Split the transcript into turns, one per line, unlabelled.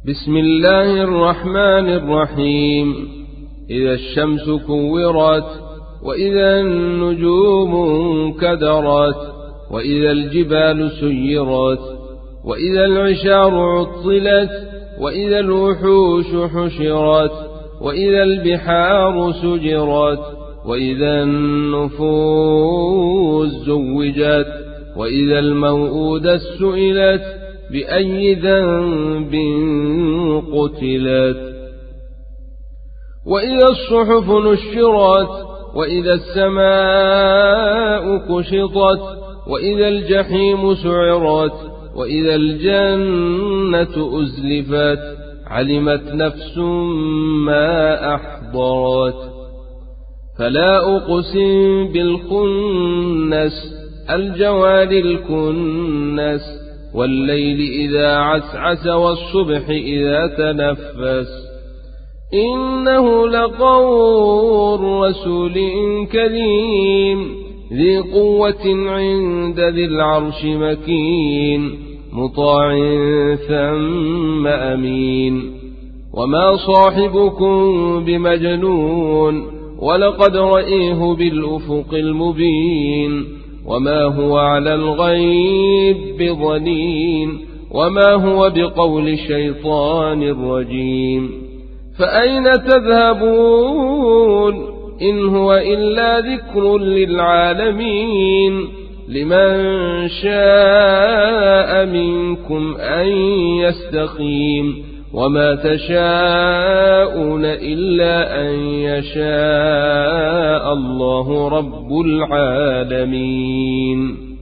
بسم الله الرحمن الرحيم. إذا الشمس كورت، وإذا النجوم انكدرت، وإذا الجبال سيرت، وإذا العشار عطلت، وإذا الوحوش حشرت، وإذا البحار سجرت، وإذا النفوس زوجت، وإذا الموءودة سئلت بأي ذنب قتلت، وإذا الصحف نشرت، وإذا السماء كشطت، وإذا الجحيم سعرت، وإذا الجنة أزلفت، علمت نفس ما أحضرت. فلا أقسم بالخنس، الجوار الكنس، والليل إذا عسعس، والصبح إذا تنفس، إنه لقول رسول كريم ذي قوة عند ذي العرش مكين، مطاع ثم أمين. وما صاحبكم بمجنون، ولقد رأيه بالأفق المبين، وما هو على الغيب بضنين، وما هو بقول شيطان رجيم. فأين تذهبون؟ إن هو إلا ذكر للعالمين، لمن شاء منكم أن يستقيم، وما تشاءون إلا أن يشاء الله رب العالمين.